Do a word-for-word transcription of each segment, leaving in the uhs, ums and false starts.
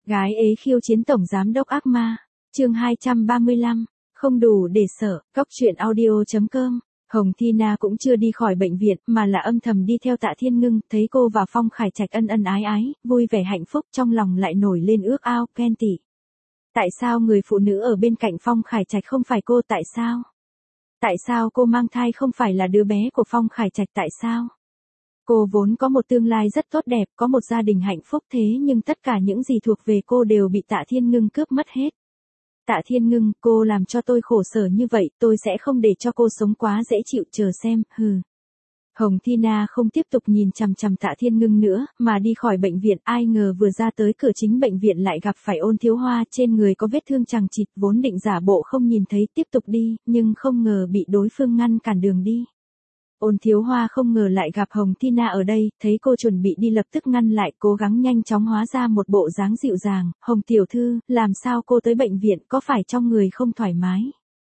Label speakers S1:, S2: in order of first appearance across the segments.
S1: Gái ế khiêu chiến tổng giám đốc ác ma. Chương hai trăm ba mươi lăm, không đủ để sợ. Cóc truyện audio chấm com. Hồng Thi Na cũng chưa đi khỏi bệnh viện, mà là âm thầm đi theo Tạ Thiên Ngưng, thấy cô và Phong Khải Trạch ân ân ái ái, vui vẻ hạnh phúc, trong lòng lại nổi lên ước ao, ghen tị. Tại sao người phụ nữ ở bên cạnh Phong Khải Trạch không phải cô, tại sao? Tại sao cô mang thai không phải là đứa bé của Phong Khải Trạch, tại sao? Cô vốn có một tương lai rất tốt đẹp, có một gia đình hạnh phúc, thế nhưng tất cả những gì thuộc về cô đều bị Tạ Thiên Ngưng cướp mất hết. Tạ Thiên Ngưng, cô làm cho tôi khổ sở như vậy, tôi sẽ không để cho cô sống quá dễ chịu, chờ xem, hừ. Hồng Thi Na không tiếp tục nhìn chằm chằm Tạ Thiên Ngưng nữa, mà đi khỏi bệnh viện, ai ngờ vừa ra tới cửa chính bệnh viện lại gặp phải Ôn Thiếu Hoa, trên người có vết thương chằng chịt, vốn định giả bộ không nhìn thấy, tiếp tục đi, nhưng không ngờ bị đối phương ngăn cản đường đi. Ôn Thiếu Hoa không ngờ lại gặp Hồng Thi Na ở đây, thấy cô chuẩn bị đi lập tức ngăn lại, cố gắng nhanh chóng hóa ra một bộ dáng dịu dàng, Hồng tiểu thư, làm sao cô tới bệnh viện, có phải trong người không thoải mái?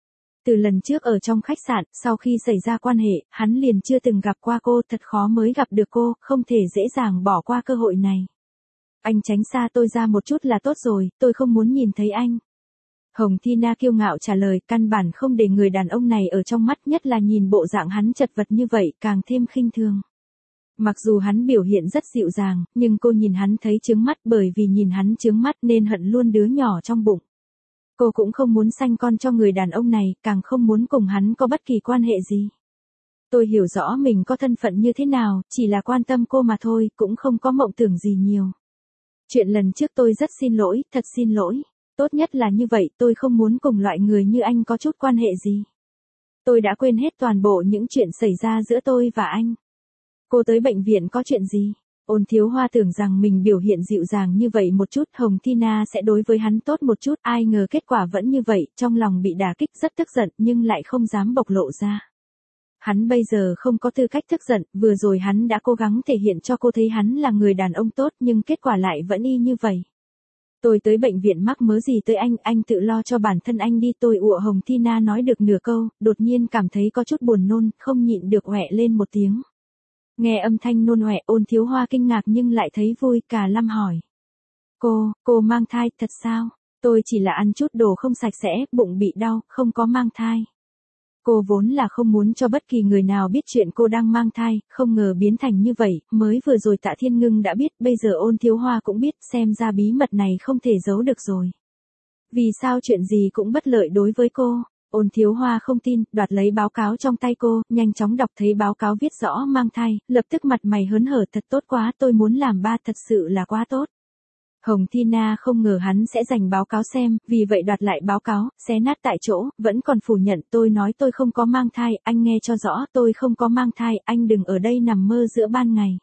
S1: Từ lần trước ở trong khách sạn, sau khi xảy ra quan hệ, hắn liền chưa từng gặp qua cô, thật khó mới gặp được cô, không thể dễ dàng bỏ qua cơ hội này. Anh tránh xa tôi ra một chút là tốt rồi, tôi không muốn nhìn thấy anh. Hồng Thi Na kiêu ngạo trả lời, căn bản không để người đàn ông này ở trong mắt, nhất là nhìn bộ dạng hắn chật vật như vậy, càng thêm khinh thường. Mặc dù hắn biểu hiện rất dịu dàng, nhưng cô nhìn hắn thấy chướng mắt, bởi vì nhìn hắn chướng mắt nên hận luôn đứa nhỏ trong bụng. Cô cũng không muốn sanh con cho người đàn ông này, càng không muốn cùng hắn có bất kỳ quan hệ gì. Tôi hiểu rõ mình có thân phận như thế nào, chỉ là quan tâm cô mà thôi, cũng không có mộng tưởng gì nhiều. Chuyện lần trước tôi rất xin lỗi, thật xin lỗi. Tốt nhất là như vậy, tôi không muốn cùng loại người như anh có chút quan hệ gì. Tôi đã quên hết toàn bộ những chuyện xảy ra giữa tôi và anh. Cô tới bệnh viện có chuyện gì? Ôn Thiếu Hoa tưởng rằng mình biểu hiện dịu dàng như vậy một chút, Hồng Thi Na sẽ đối với hắn tốt một chút, ai ngờ kết quả vẫn như vậy, trong lòng bị đả kích rất tức giận nhưng lại không dám bộc lộ ra. Hắn bây giờ không có tư cách tức giận, vừa rồi hắn đã cố gắng thể hiện cho cô thấy hắn là người đàn ông tốt nhưng kết quả lại vẫn y như vậy. Tôi tới bệnh viện mắc mớ gì tới anh, anh tự lo cho bản thân anh đi, tôi ụa. Hồng Thi Na nói được nửa câu, đột nhiên cảm thấy có chút buồn nôn, không nhịn được oẹ lên một tiếng. Nghe âm thanh nôn oẹ, Ôn Thiếu Hoa kinh ngạc nhưng lại thấy vui, cả lâm hỏi. Cô, cô mang thai, thật sao? Tôi chỉ là ăn chút đồ không sạch sẽ, bụng bị đau, không có mang thai. Cô vốn là không muốn cho bất kỳ người nào biết chuyện cô đang mang thai, không ngờ biến thành như vậy, mới vừa rồi Tạ Thiên Ngưng đã biết, bây giờ Ôn Thiếu Hoa cũng biết, xem ra bí mật này không thể giấu được rồi. Vì sao chuyện gì cũng bất lợi đối với cô? Ôn Thiếu Hoa không tin, đoạt lấy báo cáo trong tay cô, nhanh chóng đọc thấy báo cáo viết rõ mang thai, lập tức mặt mày hớn hở, thật tốt quá, tôi muốn làm ba, thật sự là quá tốt. Hồng Thi Na không ngờ hắn sẽ dành báo cáo xem, vì vậy đoạt lại báo cáo, xé nát tại chỗ, vẫn còn phủ nhận, tôi nói tôi không có mang thai, anh nghe cho rõ, tôi không có mang thai, anh đừng ở đây nằm mơ giữa ban ngày.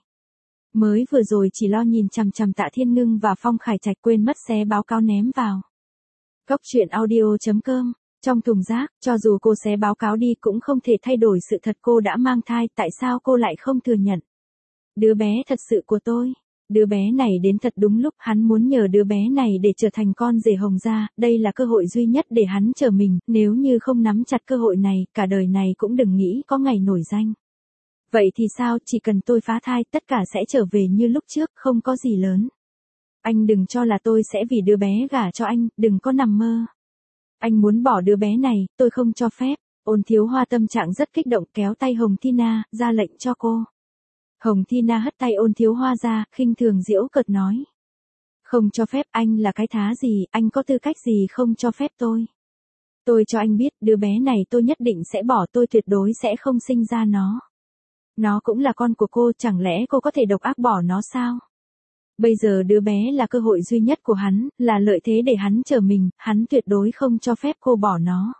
S1: Mới vừa rồi chỉ lo nhìn chằm chằm Tạ Thiên Ngưng và Phong Khải Trạch, quên mất xé báo cáo ném vào. Cóc truyện audio chấm com. Trong thùng rác, cho dù cô xé báo cáo đi cũng không thể thay đổi sự thật cô đã mang thai, tại sao cô lại không thừa nhận? Đứa bé thật sự của tôi. Đứa bé này đến thật đúng lúc, hắn muốn nhờ đứa bé này để trở thành con rể Hồng gia, đây là cơ hội duy nhất để hắn trở mình, nếu như không nắm chặt cơ hội này, cả đời này cũng đừng nghĩ có ngày nổi danh. Vậy thì sao, chỉ cần tôi phá thai, tất cả sẽ trở về như lúc trước, không có gì lớn. Anh đừng cho là tôi sẽ vì đứa bé gả cho anh, đừng có nằm mơ. Anh muốn bỏ đứa bé này, tôi không cho phép. Ôn Thiếu Hoa tâm trạng rất kích động, kéo tay Hồng Thi Na, ra lệnh cho cô. Hồng Thi Na hất tay Ôn Thiếu Hoa ra, khinh thường giễu cợt nói. Không cho phép, anh là cái thá gì, anh có tư cách gì không cho phép tôi? Tôi cho anh biết, đứa bé này tôi nhất định sẽ bỏ, tôi tuyệt đối sẽ không sinh ra nó. Nó cũng là con của cô, chẳng lẽ cô có thể độc ác bỏ nó sao? Bây giờ đứa bé là cơ hội duy nhất của hắn, là lợi thế để hắn trở mình, hắn tuyệt đối không cho phép cô bỏ nó.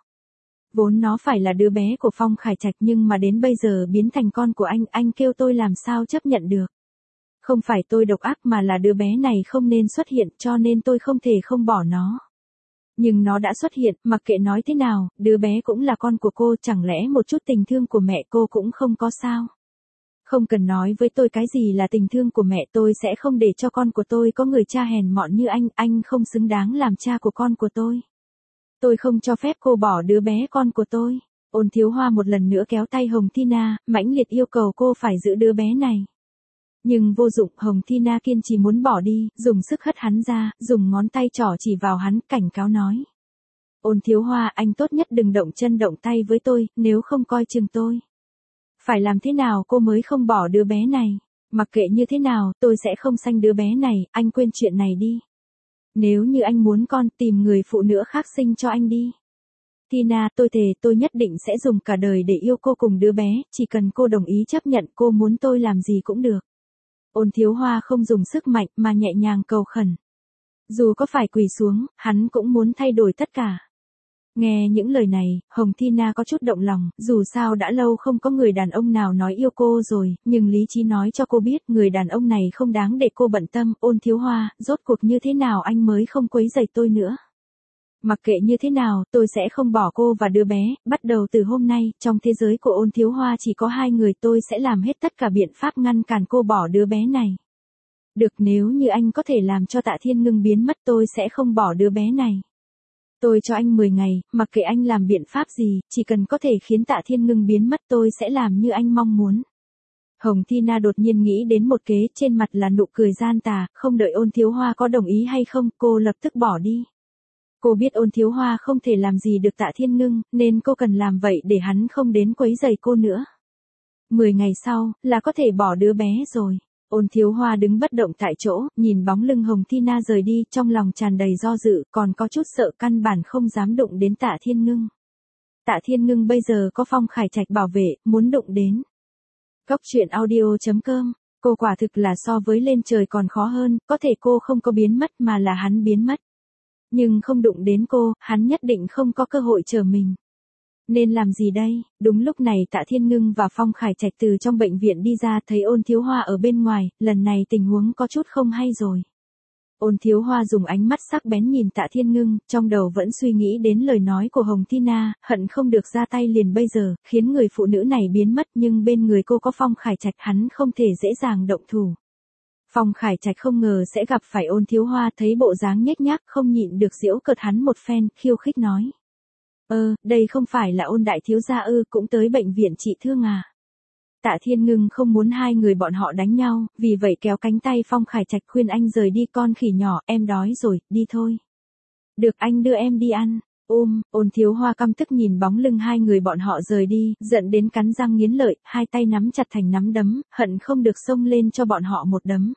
S1: Vốn nó phải là đứa bé của Phong Khải Trạch nhưng mà đến bây giờ biến thành con của anh, anh kêu tôi làm sao chấp nhận được. Không phải tôi độc ác mà là đứa bé này không nên xuất hiện, cho nên tôi không thể không bỏ nó. Nhưng nó đã xuất hiện, mặc kệ nói thế nào, đứa bé cũng là con của cô, chẳng lẽ một chút tình thương của mẹ cô cũng không có sao? Không cần nói với tôi cái gì là tình thương của mẹ, tôi sẽ không để cho con của tôi có người cha hèn mọn như anh, anh không xứng đáng làm cha của con của tôi. Tôi không cho phép cô bỏ đứa bé con của tôi. Ôn Thiếu Hoa một lần nữa kéo tay Hồng Thi Na, mãnh liệt yêu cầu cô phải giữ đứa bé này. Nhưng vô dụng, Hồng Thi Na kiên trì muốn bỏ đi, dùng sức hất hắn ra, dùng ngón tay trỏ chỉ vào hắn, cảnh cáo nói. Ôn Thiếu Hoa, anh tốt nhất đừng động chân động tay với tôi, nếu không coi chừng tôi. Phải làm thế nào cô mới không bỏ đứa bé này? Mặc kệ như thế nào, tôi sẽ không sanh đứa bé này, anh quên chuyện này đi. Nếu như anh muốn con, tìm người phụ nữ khác sinh cho anh đi. Tina, tôi thề tôi nhất định sẽ dùng cả đời để yêu cô cùng đứa bé, chỉ cần cô đồng ý chấp nhận cô muốn tôi làm gì cũng được. Ôn Thiếu Hoa không dùng sức mạnh mà nhẹ nhàng cầu khẩn. Dù có phải quỳ xuống, hắn cũng muốn thay đổi tất cả. Nghe những lời này, Hồng Thi Na có chút động lòng, dù sao đã lâu không có người đàn ông nào nói yêu cô rồi, nhưng lý trí nói cho cô biết người đàn ông này không đáng để cô bận tâm. Ôn Thiếu Hoa, rốt cuộc như thế nào anh mới không quấy rầy tôi nữa? Mặc kệ như thế nào, tôi sẽ không bỏ cô và đứa bé, bắt đầu từ hôm nay, trong thế giới của Ôn Thiếu Hoa chỉ có hai người, tôi sẽ làm hết tất cả biện pháp ngăn cản cô bỏ đứa bé này. Được, nếu như anh có thể làm cho Tạ Thiên Ngưng biến mất tôi sẽ không bỏ đứa bé này. Tôi cho anh mười ngày, mặc kệ anh làm biện pháp gì, chỉ cần có thể khiến Tạ Thiên Ngưng biến mất tôi sẽ làm như anh mong muốn. Hồng Thi Na đột nhiên nghĩ đến một kế, trên mặt là nụ cười gian tà, không đợi Ôn Thiếu Hoa có đồng ý hay không, cô lập tức bỏ đi. Cô biết Ôn Thiếu Hoa không thể làm gì được Tạ Thiên Ngưng, nên cô cần làm vậy để hắn không đến quấy rầy cô nữa. Mười ngày sau, là có thể bỏ đứa bé rồi. Ôn Thiếu Hoa đứng bất động tại chỗ, nhìn bóng lưng Hồng Thi Na rời đi, trong lòng tràn đầy do dự, còn có chút sợ căn bản không dám đụng đến Tạ Thiên Ngưng. Tạ Thiên Ngưng bây giờ có Phong Khải Trạch bảo vệ, muốn đụng đến. Góc truyện audio chấm com, cô quả thực là so với lên trời còn khó hơn, có thể cô không có biến mất mà là hắn biến mất. Nhưng không đụng đến cô, hắn nhất định không có cơ hội chờ mình. Nên làm gì đây? Đúng lúc này Tạ Thiên Ngưng và Phong Khải Trạch từ trong bệnh viện đi ra, thấy Ôn Thiếu Hoa ở bên ngoài, lần này tình huống có chút không hay rồi. Ôn Thiếu Hoa dùng ánh mắt sắc bén nhìn Tạ Thiên Ngưng, trong đầu vẫn suy nghĩ đến lời nói của Hồng Thi Na, hận không được ra tay liền bây giờ, khiến người phụ nữ này biến mất, nhưng bên người cô có Phong Khải Trạch, hắn không thể dễ dàng động thủ. Phong Khải Trạch không ngờ sẽ gặp phải Ôn Thiếu Hoa, thấy bộ dáng nhếch nhác không nhịn được giễu cợt hắn một phen, khiêu khích nói. Ơ, đây không phải là Ôn đại thiếu gia ư, cũng tới bệnh viện trị thương à? Tạ Thiên Ngưng không muốn hai người bọn họ đánh nhau, vì vậy kéo cánh tay Phong Khải Trạch khuyên anh rời đi, con khỉ nhỏ, em đói rồi, đi thôi. Được, anh đưa em đi ăn. Ôm, Ôn Thiếu Hoa căm tức nhìn bóng lưng hai người bọn họ rời đi, giận đến cắn răng nghiến lợi, hai tay nắm chặt thành nắm đấm, hận không được xông lên cho bọn họ một đấm.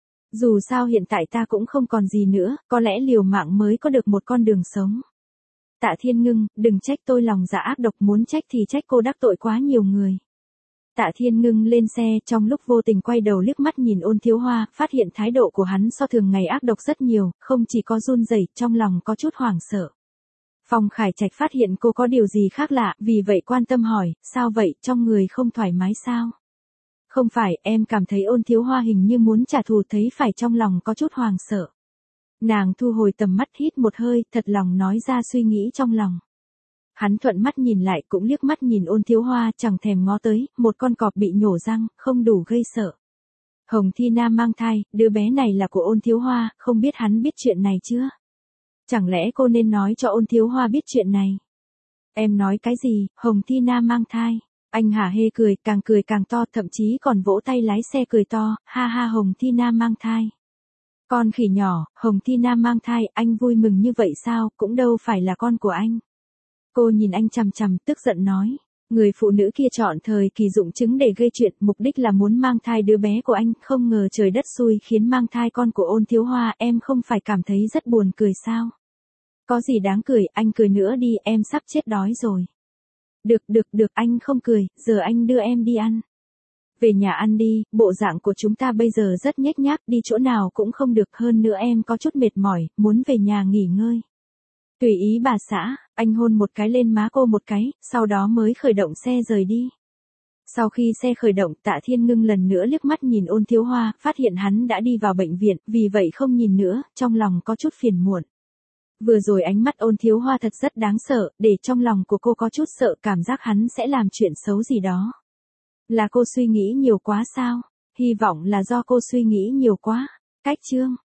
S1: Dù sao hiện tại ta cũng không còn gì nữa, có lẽ liều mạng mới có được một con đường sống. Tạ Thiên Ngưng, đừng trách tôi lòng dạ ác độc, muốn trách thì trách cô đắc tội quá nhiều người. Tạ Thiên Ngưng lên xe, trong lúc vô tình quay đầu liếc mắt nhìn Ôn Thiếu Hoa, phát hiện thái độ của hắn so thường ngày ác độc rất nhiều, không chỉ có run rẩy, trong lòng có chút hoảng sợ. Phong Khải Trạch phát hiện cô có điều gì khác lạ, vì vậy quan tâm hỏi, sao vậy, trong người không thoải mái sao? Không phải, em cảm thấy Ôn Thiếu Hoa hình như muốn trả thù, thấy phải, trong lòng có chút hoảng sợ. Nàng thu hồi tầm mắt, hít một hơi, thật lòng nói ra suy nghĩ trong lòng. Hắn thuận mắt nhìn lại, cũng liếc mắt nhìn Ôn Thiếu Hoa, chẳng thèm ngó tới, một con cọp bị nhổ răng, không đủ gây sợ. Hồng Thi Na mang thai, đứa bé này là của Ôn Thiếu Hoa, không biết hắn biết chuyện này chưa? Chẳng lẽ cô nên nói cho Ôn Thiếu Hoa biết chuyện này? Em nói cái gì, Hồng Thi Na mang thai? Anh hả hê cười, càng cười càng to, thậm chí còn vỗ tay lái xe cười to, ha ha, Hồng Thi Na mang thai. Con khỉ nhỏ, Hồng Thi Na mang thai, anh vui mừng như vậy sao, cũng đâu phải là con của anh. Cô nhìn anh chằm chằm, tức giận nói. Người phụ nữ kia chọn thời kỳ dụng chứng để gây chuyện, mục đích là muốn mang thai đứa bé của anh, không ngờ trời đất xui khiến mang thai con của Ôn Thiếu Hoa, em không phải cảm thấy rất buồn cười sao? Có gì đáng cười, anh cười nữa đi, em sắp chết đói rồi. Được, được, được, anh không cười, giờ anh đưa em đi ăn. Về nhà ăn đi, bộ dạng của chúng ta bây giờ rất nhếch nhác, đi chỗ nào cũng không được, hơn nữa em có chút mệt mỏi, muốn về nhà nghỉ ngơi. Tùy ý bà xã, anh hôn một cái lên má cô một cái, sau đó mới khởi động xe rời đi. Sau khi xe khởi động, Tạ Thiên Ngưng lần nữa liếc mắt nhìn Ôn Thiếu Hoa, phát hiện hắn đã đi vào bệnh viện, vì vậy không nhìn nữa, trong lòng có chút phiền muộn. Vừa rồi ánh mắt Ôn Thiếu Hoa thật rất đáng sợ, để trong lòng của cô có chút sợ, cảm giác hắn sẽ làm chuyện xấu gì đó. Là cô suy nghĩ nhiều quá sao? Hy vọng là do cô suy nghĩ nhiều quá. Cách chương